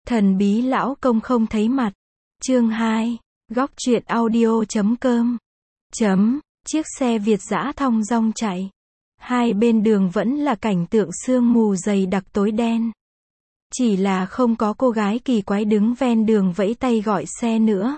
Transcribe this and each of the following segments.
Thần bí lão công không thấy mặt. Chương 2. Góc truyện audio.com. Chiếc xe Việt dã thong dong chạy. Hai bên đường vẫn là cảnh tượng sương mù dày đặc tối đen. Chỉ là không có cô gái kỳ quái đứng ven đường vẫy tay gọi xe nữa.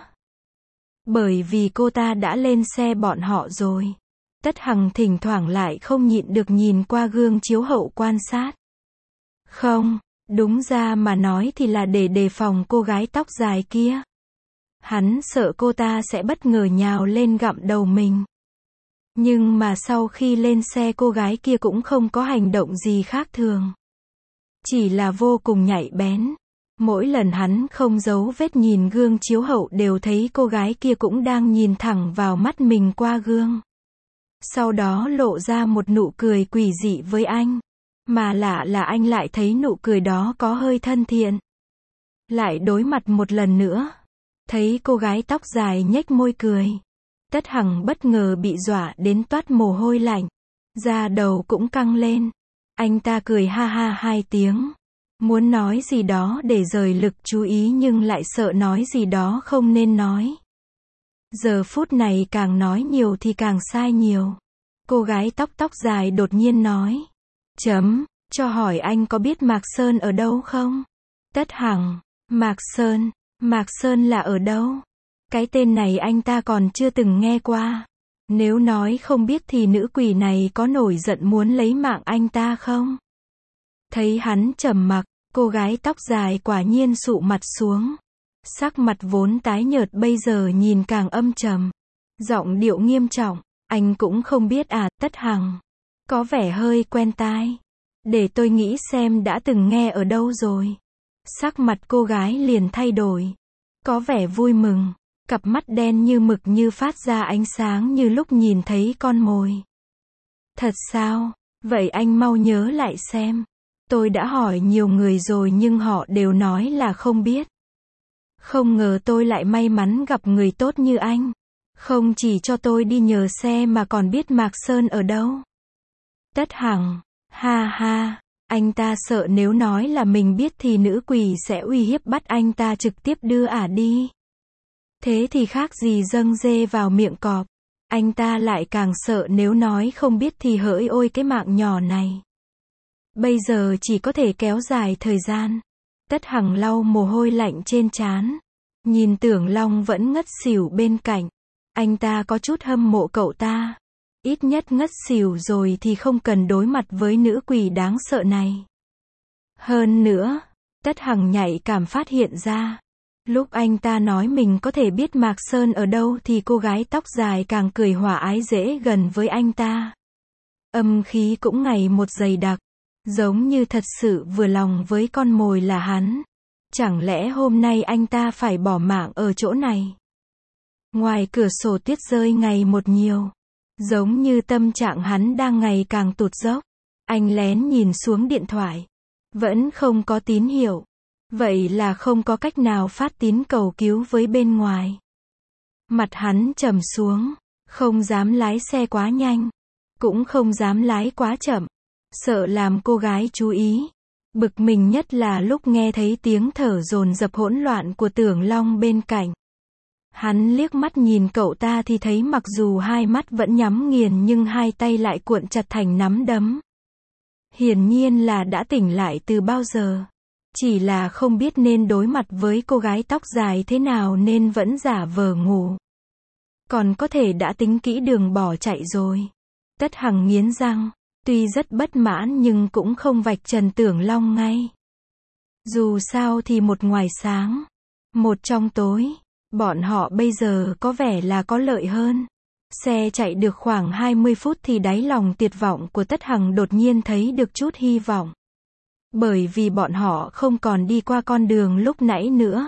Bởi vì cô ta đã lên xe bọn họ rồi. Tất Hằng thỉnh thoảng lại không nhịn được nhìn qua gương chiếu hậu quan sát. Không, đúng ra mà nói thì là để đề phòng cô gái tóc dài kia. Hắn sợ cô ta sẽ bất ngờ nhào lên gặm đầu mình. Nhưng mà sau khi lên xe cô gái kia cũng không có hành động gì khác thường. Chỉ là vô cùng nhạy bén. Mỗi lần hắn không giấu vết nhìn gương chiếu hậu đều thấy cô gái kia cũng đang nhìn thẳng vào mắt mình qua gương. Sau đó lộ ra một nụ cười quỷ dị với anh. Mà lạ là anh lại thấy nụ cười đó có hơi thân thiện. Lại đối mặt một lần nữa. Thấy cô gái tóc dài nhếch môi cười. Tất Hằng bất ngờ bị dọa đến toát mồ hôi lạnh. Da đầu cũng căng lên. Anh ta cười ha ha hai tiếng. Muốn nói gì đó để rời lực chú ý nhưng lại sợ nói gì đó không nên nói. Giờ phút này càng nói nhiều thì càng sai nhiều. Cô gái tóc dài đột nhiên nói. Cho hỏi anh có biết Mạc Sơn ở đâu không? Tất Hằng, Mạc Sơn là ở đâu? Cái tên này anh ta còn chưa từng nghe qua. Nếu nói không biết thì nữ quỷ này có nổi giận muốn lấy mạng anh ta không? Thấy hắn trầm mặc, cô gái tóc dài quả nhiên sụ mặt xuống. Sắc mặt vốn tái nhợt bây giờ nhìn càng âm trầm. Giọng điệu nghiêm trọng, anh cũng không biết à, Tất Hằng. Có vẻ hơi quen tai. Để tôi nghĩ xem đã từng nghe ở đâu rồi. Sắc mặt cô gái liền thay đổi. Có vẻ vui mừng. Cặp mắt đen như mực như phát ra ánh sáng như lúc nhìn thấy con mồi. Thật sao? Vậy anh mau nhớ lại xem. Tôi đã hỏi nhiều người rồi nhưng họ đều nói là không biết. Không ngờ tôi lại may mắn gặp người tốt như anh. Không chỉ cho tôi đi nhờ xe mà còn biết Mạc Sơn ở đâu. Tất Hằng, ha ha, anh ta sợ nếu nói là mình biết thì nữ quỷ sẽ uy hiếp bắt anh ta trực tiếp đưa đi. Thế thì khác gì dâng dê vào miệng cọp. Anh ta lại càng sợ nếu nói không biết thì hỡi ôi cái mạng nhỏ này. Bây giờ chỉ có thể kéo dài thời gian. Tất Hằng lau mồ hôi lạnh trên trán. Nhìn Tưởng Long vẫn ngất xỉu bên cạnh. Anh ta có chút hâm mộ cậu ta. Ít nhất ngất xỉu rồi thì không cần đối mặt với nữ quỷ đáng sợ này. Hơn nữa, Tất Hằng nhạy cảm phát hiện ra. Lúc anh ta nói mình có thể biết Mạc Sơn ở đâu thì cô gái tóc dài càng cười hòa ái dễ gần với anh ta. Âm khí cũng ngày một dày đặc. Giống như thật sự vừa lòng với con mồi là hắn. Chẳng lẽ hôm nay anh ta phải bỏ mạng ở chỗ này? Ngoài cửa sổ tuyết rơi ngày một nhiều. Giống như tâm trạng hắn đang ngày càng tụt dốc. Anh lén nhìn xuống điện thoại. Vẫn không có tín hiệu. Vậy là không có cách nào phát tín cầu cứu với bên ngoài. Mặt hắn trầm xuống. Không dám lái xe quá nhanh. Cũng không dám lái quá chậm. Sợ làm cô gái chú ý. Bực mình nhất là lúc nghe thấy tiếng thở dồn dập hỗn loạn của Tưởng Long bên cạnh. Hắn liếc mắt nhìn cậu ta thì thấy mặc dù hai mắt vẫn nhắm nghiền nhưng hai tay lại cuộn chặt thành nắm đấm. Hiển nhiên là đã tỉnh lại từ bao giờ. Chỉ là không biết nên đối mặt với cô gái tóc dài thế nào nên vẫn giả vờ ngủ. Còn có thể đã tính kỹ đường bỏ chạy rồi. Tất Hằng nghiến răng. Tuy rất bất mãn nhưng cũng không vạch trần Tưởng Long ngay. Dù sao thì một ngoài sáng, một trong tối. Bọn họ bây giờ có vẻ là có lợi hơn. Xe chạy được khoảng 20 phút thì đáy lòng tuyệt vọng của Tất Hằng đột nhiên thấy được chút hy vọng. Bởi vì bọn họ không còn đi qua con đường lúc nãy nữa.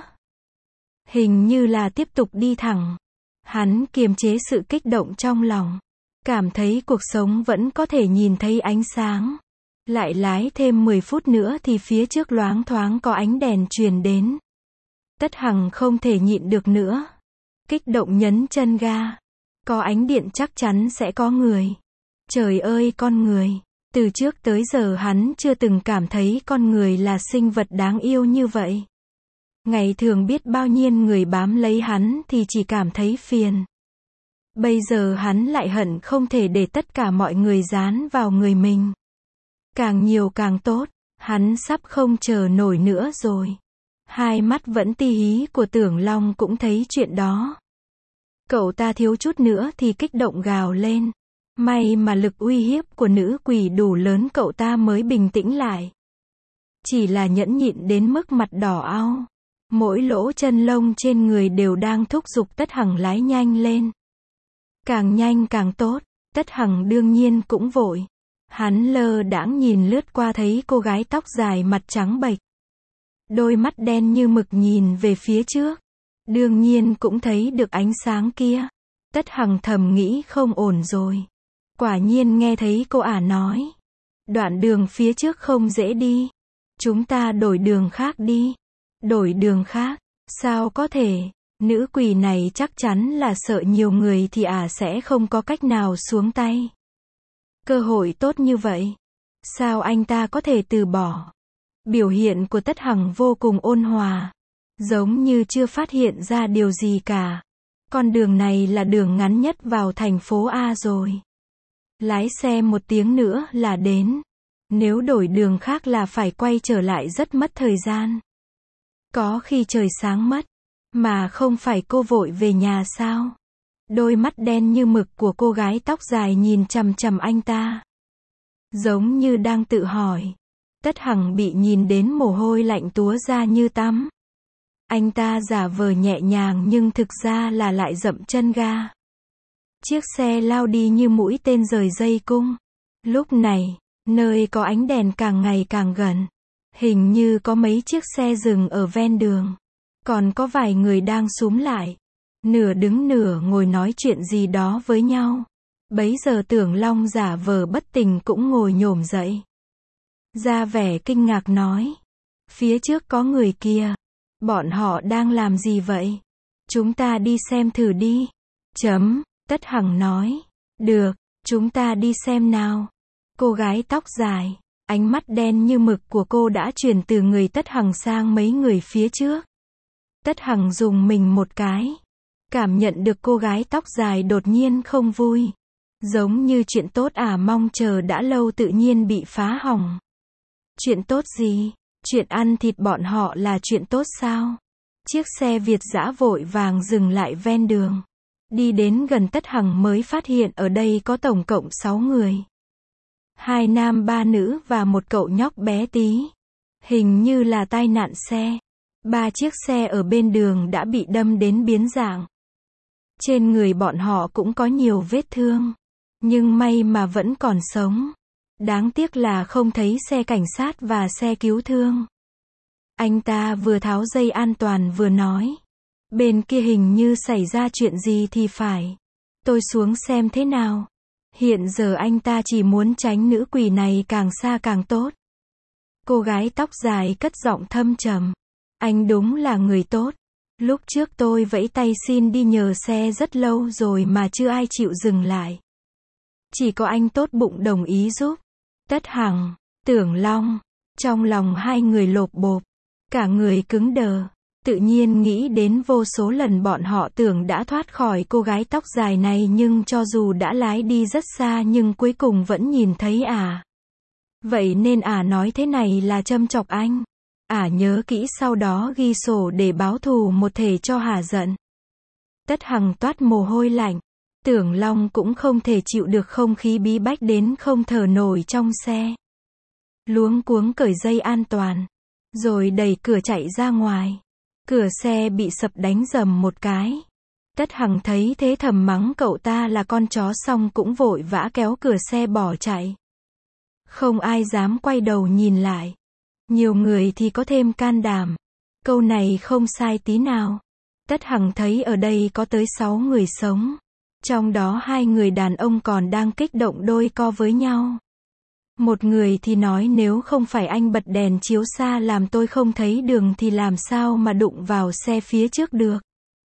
Hình như là tiếp tục đi thẳng. Hắn kiềm chế sự kích động trong lòng. Cảm thấy cuộc sống vẫn có thể nhìn thấy ánh sáng. Lại lái thêm 10 phút nữa thì phía trước loáng thoáng có ánh đèn truyền đến. Tất Hằng không thể nhịn được nữa. Kích động nhấn chân ga. Có ánh điện chắc chắn sẽ có người. Trời ơi con người. Từ trước tới giờ hắn chưa từng cảm thấy con người là sinh vật đáng yêu như vậy. Ngày thường biết bao nhiêu người bám lấy hắn thì chỉ cảm thấy phiền. Bây giờ hắn lại hận không thể để tất cả mọi người dán vào người mình. Càng nhiều càng tốt, hắn sắp không chờ nổi nữa rồi. Hai mắt vẫn ti hí của Tưởng Long cũng thấy chuyện đó. Cậu ta thiếu chút nữa thì kích động gào lên. May mà lực uy hiếp của nữ quỷ đủ lớn cậu ta mới bình tĩnh lại. Chỉ là nhẫn nhịn đến mức mặt đỏ ao. Mỗi lỗ chân lông trên người đều đang thúc giục Tất Hằng lái nhanh lên. Càng nhanh càng tốt, Tất Hằng đương nhiên cũng vội. Hắn lơ đãng nhìn lướt qua thấy cô gái tóc dài mặt trắng bệch. Đôi mắt đen như mực nhìn về phía trước. Đương nhiên cũng thấy được ánh sáng kia. Tất Hằng thầm nghĩ không ổn rồi. Quả nhiên nghe thấy cô ả nói. Đoạn đường phía trước không dễ đi. Chúng ta đổi đường khác đi. Đổi đường khác? Sao có thể? Nữ quỷ này chắc chắn là sợ nhiều người thì ả sẽ không có cách nào xuống tay. Cơ hội tốt như vậy. Sao anh ta có thể từ bỏ? Biểu hiện của Tất Hằng vô cùng ôn hòa. Giống như chưa phát hiện ra điều gì cả. Con đường này là đường ngắn nhất vào thành phố A rồi. Lái xe 1 tiếng nữa là đến. Nếu đổi đường khác là phải quay trở lại rất mất thời gian. Có khi trời sáng mất. Mà không phải cô vội về nhà sao? Đôi mắt đen như mực của cô gái tóc dài nhìn chằm chằm anh ta. Giống như đang tự hỏi. Tất Hằng bị nhìn đến mồ hôi lạnh túa ra như tắm. Anh ta giả vờ nhẹ nhàng nhưng thực ra là lại dậm chân ga. Chiếc xe lao đi như mũi tên rời dây cung. Lúc này, nơi có ánh đèn càng ngày càng gần. Hình như có mấy chiếc xe dừng ở ven đường. Còn có vài người đang xúm lại. Nửa đứng nửa ngồi nói chuyện gì đó với nhau. Bấy giờ Tưởng Long giả vờ bất tỉnh cũng ngồi nhổm dậy. Ra vẻ kinh ngạc nói. Phía trước có người kia. Bọn họ đang làm gì vậy? Chúng ta đi xem thử đi. Tất Hằng nói. Được, chúng ta đi xem nào. Cô gái tóc dài, ánh mắt đen như mực của cô đã chuyển từ người Tất Hằng sang mấy người phía trước. Tất Hằng dùng mình một cái. Cảm nhận được cô gái tóc dài đột nhiên không vui. Giống như chuyện tốt mong chờ đã lâu tự nhiên bị phá hỏng. Chuyện tốt gì? Chuyện ăn thịt bọn họ là chuyện tốt sao? Chiếc xe Việt dã vội vàng dừng lại ven đường. Đi đến gần Tất Hằng mới phát hiện ở đây có tổng cộng 6 người. 2 nam 3 nữ và một cậu nhóc bé tí. Hình như là tai nạn xe. 3 chiếc xe ở bên đường đã bị đâm đến biến dạng. Trên người bọn họ cũng có nhiều vết thương. Nhưng may mà vẫn còn sống. Đáng tiếc là không thấy xe cảnh sát và xe cứu thương. Anh ta vừa tháo dây an toàn vừa nói. Bên kia hình như xảy ra chuyện gì thì phải. Tôi xuống xem thế nào. Hiện giờ anh ta chỉ muốn tránh nữ quỷ này càng xa càng tốt. Cô gái tóc dài cất giọng thâm trầm. Anh đúng là người tốt. Lúc trước tôi vẫy tay xin đi nhờ xe rất lâu rồi mà chưa ai chịu dừng lại. Chỉ có anh tốt bụng đồng ý giúp. Tất Hằng, Tưởng Long, trong lòng hai người lộp bộp, cả người cứng đờ, tự nhiên nghĩ đến vô số lần bọn họ tưởng đã thoát khỏi cô gái tóc dài này nhưng cho dù đã lái đi rất xa nhưng cuối cùng vẫn nhìn thấy Vậy nên nói thế này là châm chọc anh. Nhớ kỹ sau đó ghi sổ để báo thù một thể cho hả giận. Tất Hằng toát mồ hôi lạnh. Tưởng Long cũng không thể chịu được không khí bí bách đến không thở nổi trong xe. Luống cuống cởi dây an toàn. Rồi đẩy cửa chạy ra ngoài. Cửa xe bị sập đánh rầm một cái. Tất Hằng thấy thế thầm mắng cậu ta là con chó xong cũng vội vã kéo cửa xe bỏ chạy. Không ai dám quay đầu nhìn lại. Nhiều người thì có thêm can đảm. Câu này không sai tí nào. Tất Hằng thấy ở đây có tới 6 người sống. Trong đó 2 người đàn ông còn đang kích động đôi co với nhau. Một người thì nói nếu không phải anh bật đèn chiếu xa làm tôi không thấy đường thì làm sao mà đụng vào xe phía trước được.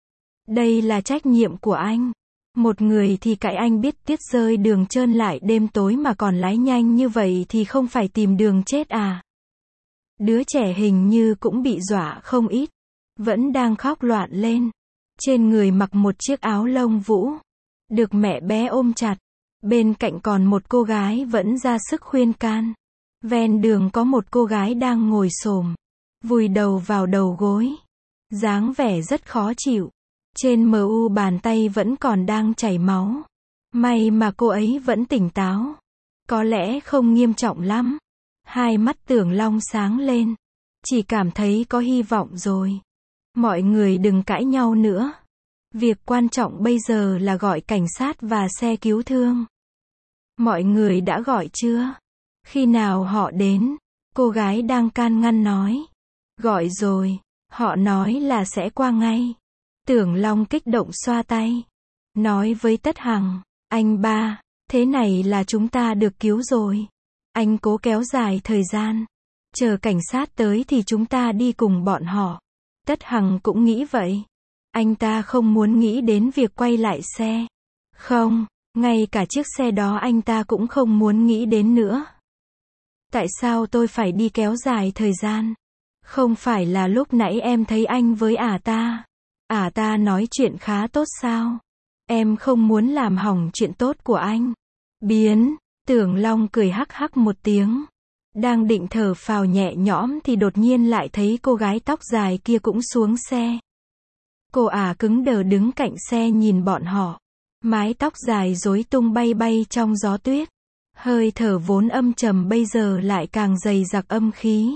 Đây là trách nhiệm của anh. Một người thì cãi anh biết tuyết rơi đường trơn lại đêm tối mà còn lái nhanh như vậy thì không phải tìm đường chết Đứa trẻ hình như cũng bị dọa không ít. vẫn đang khóc loạn lên. Trên người mặc một chiếc áo lông vũ, được mẹ bé ôm chặt. Bên cạnh còn một cô gái vẫn ra sức khuyên can. Ven đường có một cô gái đang ngồi xổm, vùi đầu vào đầu gối, dáng vẻ rất khó chịu. Trên mu bàn tay vẫn còn đang chảy máu. May mà cô ấy vẫn tỉnh táo. Có lẽ không nghiêm trọng lắm. Hai mắt Tưởng Long sáng lên. Chỉ cảm thấy có hy vọng rồi. Mọi người đừng cãi nhau nữa. Việc quan trọng bây giờ là gọi cảnh sát và xe cứu thương. Mọi người đã gọi chưa? Khi nào họ đến? Cô gái đang can ngăn nói. Gọi rồi. Họ nói là sẽ qua ngay. Tưởng Long kích động xoa tay. Nói với Tất Hằng. Anh ba, thế này là chúng ta được cứu rồi. Anh cố kéo dài thời gian. Chờ cảnh sát tới thì chúng ta đi cùng bọn họ. Tất Hằng cũng nghĩ vậy. Anh ta không muốn nghĩ đến việc quay lại xe. Không, ngay cả chiếc xe đó anh ta cũng không muốn nghĩ đến nữa. Tại sao tôi phải đi kéo dài thời gian? Không phải là lúc nãy em thấy anh với ta. Ta nói chuyện khá tốt sao? Em không muốn làm hỏng chuyện tốt của anh. Biến, Tưởng Long cười hắc hắc một tiếng. Đang định thở phào nhẹ nhõm thì đột nhiên lại thấy cô gái tóc dài kia cũng xuống xe. Cô cứng đờ đứng cạnh xe nhìn bọn họ. Mái tóc dài rối tung bay bay trong gió tuyết. Hơi thở vốn âm trầm bây giờ lại càng dày đặc âm khí.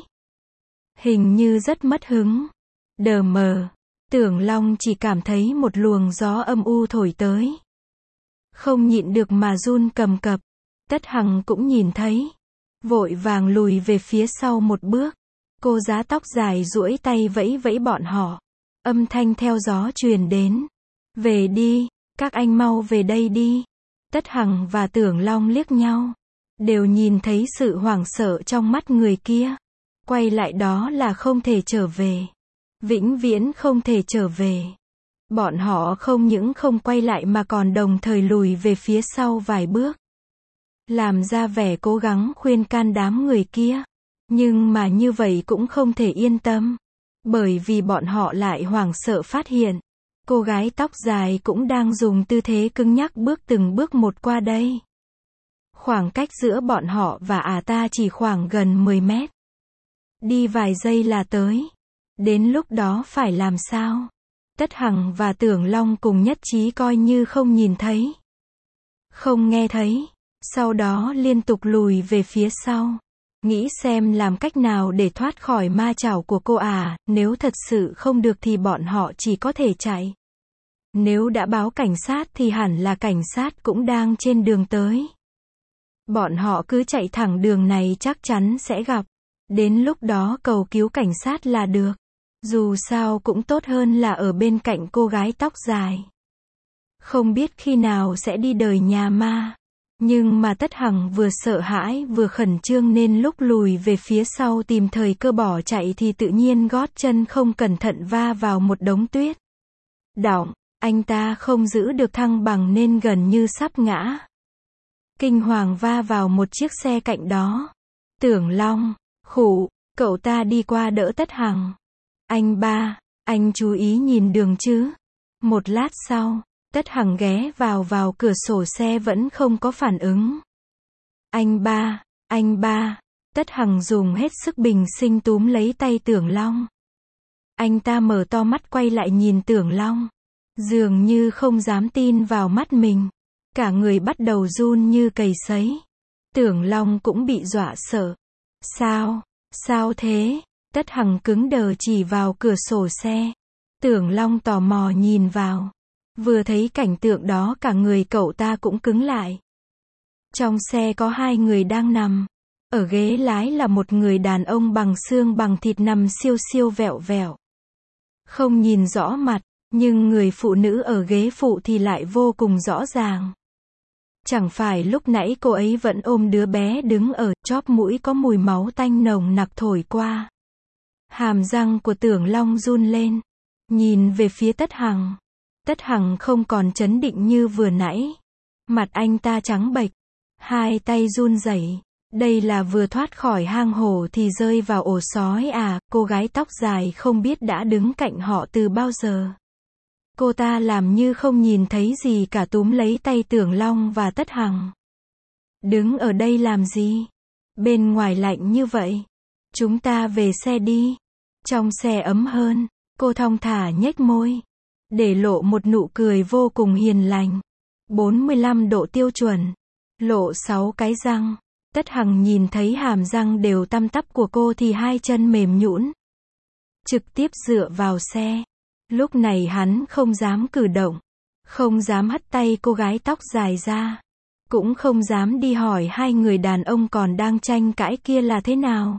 Hình như rất mất hứng. Đờ mờ. Tưởng Long chỉ cảm thấy một luồng gió âm u thổi tới. Không nhịn được mà run cầm cập. Tất Hằng cũng nhìn thấy. Vội vàng lùi về phía sau một bước. Cô giá tóc dài duỗi tay vẫy vẫy bọn họ. Âm thanh theo gió truyền đến. Về đi, các anh mau về đây đi. Tất Hằng và Tưởng Long liếc nhau. Đều nhìn thấy sự hoảng sợ trong mắt người kia. Quay lại đó là không thể trở về. Vĩnh viễn không thể trở về. Bọn họ không những không quay lại mà còn đồng thời lùi về phía sau vài bước. Làm ra vẻ cố gắng khuyên can đám người kia. Nhưng mà như vậy cũng không thể yên tâm. Bởi vì bọn họ lại hoảng sợ phát hiện. Cô gái tóc dài cũng đang dùng tư thế cứng nhắc bước từng bước một qua đây. Khoảng cách giữa bọn họ và ta chỉ khoảng gần 10 mét. Đi vài giây là tới. Đến lúc đó phải làm sao? Tất Hằng và Tưởng Long cùng nhất trí coi như không nhìn thấy. Không nghe thấy. Sau đó liên tục lùi về phía sau. Nghĩ xem làm cách nào để thoát khỏi ma chảo của cô nếu thật sự không được thì bọn họ chỉ có thể chạy. Nếu đã báo cảnh sát thì hẳn là cảnh sát cũng đang trên đường tới. Bọn họ cứ chạy thẳng đường này chắc chắn sẽ gặp. Đến lúc đó cầu cứu cảnh sát là được. Dù sao cũng tốt hơn là ở bên cạnh cô gái tóc dài. Không biết khi nào sẽ đi đời nhà ma. Nhưng mà Tất Hằng vừa sợ hãi vừa khẩn trương nên lúc lùi về phía sau tìm thời cơ bỏ chạy thì tự nhiên gót chân không cẩn thận va vào một đống tuyết. Đỏng, anh ta không giữ được thăng bằng nên gần như sắp ngã. Kinh hoàng va vào một chiếc xe cạnh đó. Tưởng Long, khụ, cậu ta đi qua đỡ Tất Hằng. Anh ba, anh chú ý nhìn đường chứ. Một lát sau, Tất Hằng ghé vào cửa sổ xe vẫn không có phản ứng. Anh ba, Tất Hằng dùng hết sức bình sinh túm lấy tay Tưởng Long. Anh ta mở to mắt quay lại nhìn Tưởng Long. Dường như không dám tin vào mắt mình. Cả người bắt đầu run như cầy sấy. Tưởng Long cũng bị dọa sợ. Sao thế? Tất Hằng cứng đờ chỉ vào cửa sổ xe. Tưởng Long tò mò nhìn vào. Vừa thấy cảnh tượng đó cả người cậu ta cũng cứng lại. Trong xe có hai người đang nằm. Ở ghế lái là một người đàn ông bằng xương bằng thịt nằm siêu siêu vẹo vẹo. Không nhìn rõ mặt, nhưng người phụ nữ ở ghế phụ thì lại vô cùng rõ ràng. Chẳng phải lúc nãy cô ấy vẫn ôm đứa bé đứng ở chóp mũi có mùi máu tanh nồng nặc thổi qua. Hàm răng của Tưởng Long run lên. Nhìn về phía Tất Hằng. Tất Hằng không còn trấn định như vừa nãy. Mặt anh ta trắng bệch. Hai tay run rẩy. Đây là vừa thoát khỏi hang hổ thì rơi vào ổ sói à, cô gái tóc dài không biết đã đứng cạnh họ từ bao giờ. Cô ta làm như không nhìn thấy gì cả, túm lấy tay Tưởng Long và Tất Hằng. Đứng ở đây làm gì? Bên ngoài lạnh như vậy. Chúng ta về xe đi. Trong xe ấm hơn. Cô thong thả nhếch môi, để lộ một nụ cười vô cùng hiền lành. 45 độ tiêu chuẩn. Lộ 6 cái răng. Tất Hằng nhìn thấy hàm răng đều tăm tắp của cô thì hai chân mềm nhũn, trực tiếp dựa vào xe. Lúc này hắn không dám cử động, không dám hất tay cô gái tóc dài ra, cũng không dám đi hỏi hai người đàn ông còn đang tranh cãi kia là thế nào.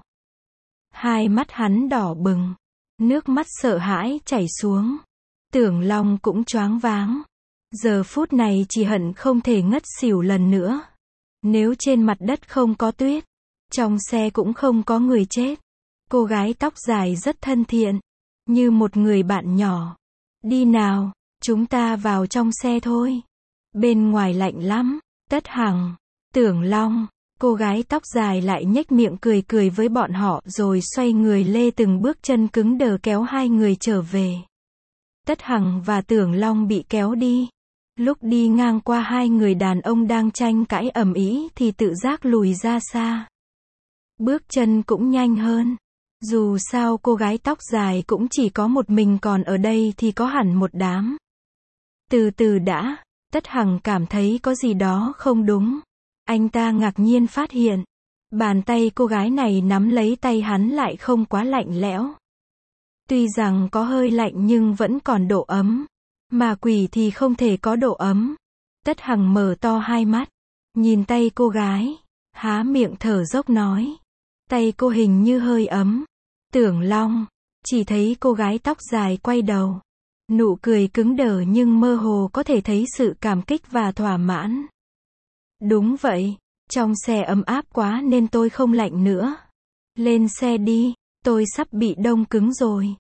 Hai mắt hắn đỏ bừng, nước mắt sợ hãi chảy xuống. Tưởng Long cũng choáng váng. Giờ phút này chỉ hận không thể ngất xỉu lần nữa. Nếu trên mặt đất không có tuyết, trong xe cũng không có người chết. Cô gái tóc dài rất thân thiện, như một người bạn nhỏ. Đi nào, chúng ta vào trong xe thôi. Bên ngoài lạnh lắm. Tất Hằng, Tưởng Long, cô gái tóc dài lại nhếch miệng cười cười với bọn họ rồi xoay người lê từng bước chân cứng đờ kéo hai người trở về. Tất Hằng và Tưởng Long bị kéo đi. Lúc đi ngang qua hai người đàn ông đang tranh cãi ầm ĩ thì tự giác lùi ra xa. Bước chân cũng nhanh hơn. Dù sao cô gái tóc dài cũng chỉ có một mình, còn ở đây thì có hẳn một đám. Từ từ đã, Tất Hằng cảm thấy có gì đó không đúng. Anh ta ngạc nhiên phát hiện, bàn tay cô gái này nắm lấy tay hắn lại không quá lạnh lẽo. Tuy rằng có hơi lạnh nhưng vẫn còn độ ấm. Mà quỷ thì không thể có độ ấm. Tất Hằng mở to hai mắt, nhìn tay cô gái, há miệng thở dốc nói. Tay cô hình như hơi ấm. Tưởng Long, chỉ thấy cô gái tóc dài quay đầu. Nụ cười cứng đờ nhưng mơ hồ có thể thấy sự cảm kích và thỏa mãn. Đúng vậy, trong xe ấm áp quá nên tôi không lạnh nữa. Lên xe đi, tôi sắp bị đông cứng rồi.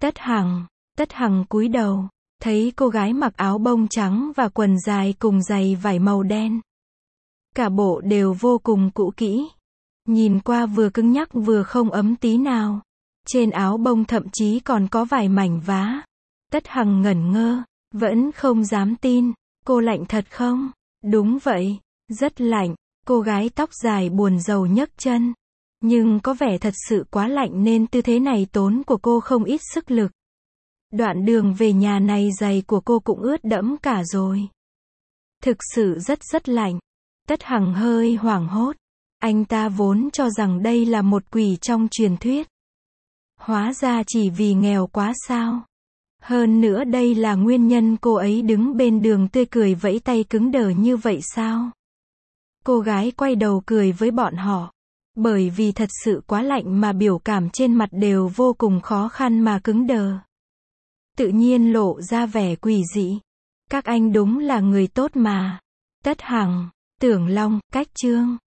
Tất Hằng cúi đầu, thấy cô gái mặc áo bông trắng và quần dài cùng giày vải màu đen. Cả bộ đều vô cùng cũ kỹ. Nhìn qua vừa cứng nhắc vừa không ấm tí nào. Trên áo bông thậm chí còn có vài mảnh vá. Tất Hằng ngẩn ngơ, vẫn không dám tin. Cô lạnh thật không? Đúng vậy, rất lạnh. Cô gái tóc dài buồn rầu nhấc chân. Nhưng có vẻ thật sự quá lạnh nên tư thế này tốn của cô không ít sức lực. Đoạn đường về nhà này giày của cô cũng ướt đẫm cả rồi. Thực sự rất lạnh. Tất Hằng hơi hoảng hốt. Anh ta vốn cho rằng đây là một quỷ trong truyền thuyết. Hóa ra chỉ vì nghèo quá sao. Hơn nữa đây là nguyên nhân cô ấy đứng bên đường tươi cười vẫy tay cứng đờ như vậy sao? Cô gái quay đầu cười với bọn họ. Bởi vì thật sự quá lạnh mà biểu cảm trên mặt đều vô cùng khó khăn mà cứng đờ. Tự nhiên lộ ra vẻ quỷ dị. Các anh đúng là người tốt mà. Tất Hằng, Tưởng Long, Cách Trương.